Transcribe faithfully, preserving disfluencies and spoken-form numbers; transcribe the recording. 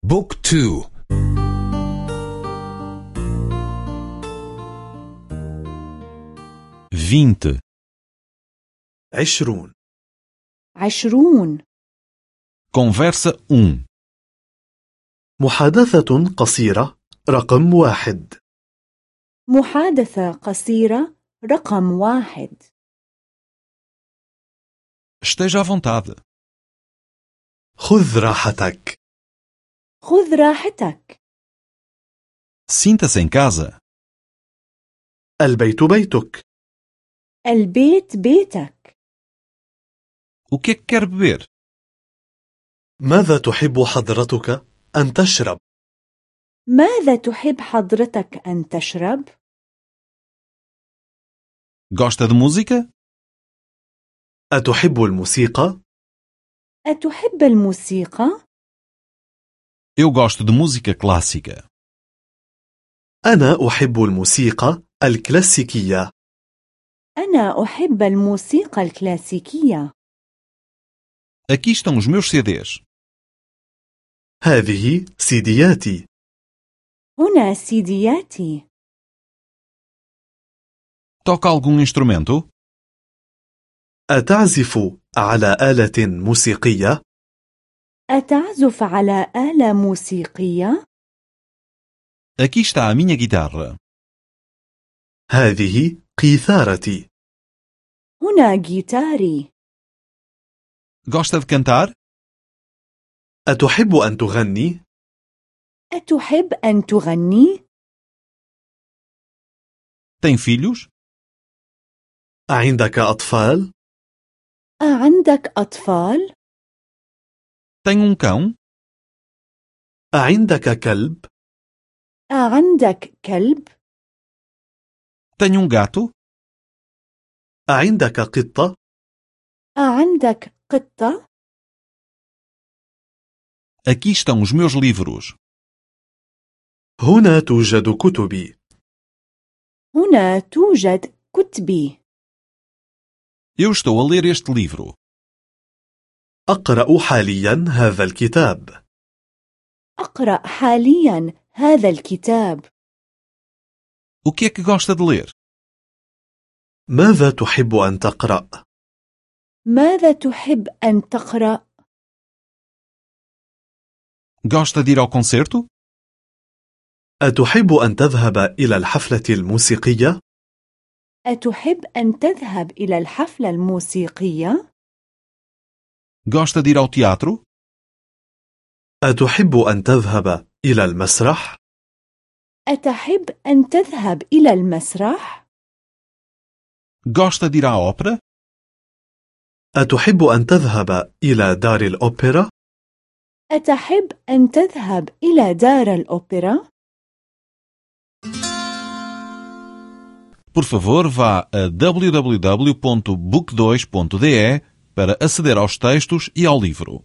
بوك تو. vinte, عشرون. عشرون. conversa um, محادثة قصيرة رقم واحد. محادثة قصيرة رقم واحد. esteja à vontade, خذ راحتك. خذ راحتك. sinta-se em casa, البيت بيتك. البيت بيتك. o que é que quer beber? ماذا تحب حضرتك أن تشرب؟ ماذا تحب حضرتك أن تشرب؟ Gosta de música? أتحب الموسيقى؟ أتحب الموسيقى؟ Eu gosto de música clássica. أنا أحب الموسيقى الكلاسيكية. أنا أحب الموسيقى الكلاسيكية. Aqui estão os meus C Ds. هذه سيدياتي. هنا سيدياتي. Toca algum instrumento? أتعزف على آلة موسيقية؟ أتعزف على آلة موسيقية؟ Aqui está a minha guitarra. هذه قيثارتي. هنا جيتاري. Gosta de cantar? أتحب أن تغني؟ أتحب أن تغني؟ Tem filhos? أعندك أطفال؟ أعندك أطفال؟ Tem um cão? أعندك كلب؟ أعندك كلب؟ Tem um gato? أعندك قطة؟ أعندك قطة؟ Aqui estão os meus livros. هنا توجد كتبي. هنا توجد كتبي. Eu estou a ler este livro. أقرأ حاليا هذا الكتاب. أقرأ حاليا هذا الكتاب. O que é que gosta de ler? ماذا تحب أن تقرأ؟ ماذا تحب أن تقرأ؟ Gosta de ir ao concerto? أتحب أن تذهب إلى الحفلة الموسيقية؟ أتحب أن تذهب إلى الحفلة الموسيقية؟ Gosta de ir ao teatro? أتحب أن تذهب إلى المسرح؟ أتحب أن تذهب إلى المسرح؟ Gosta de ir à ópera? أتحب أن تذهب إلى دار الأوبرا؟ أتحب أن تذهب إلى دار الأوبرا؟ Por favor, vá a w w w ponto book dois ponto d e para aceder aos textos e ao livro.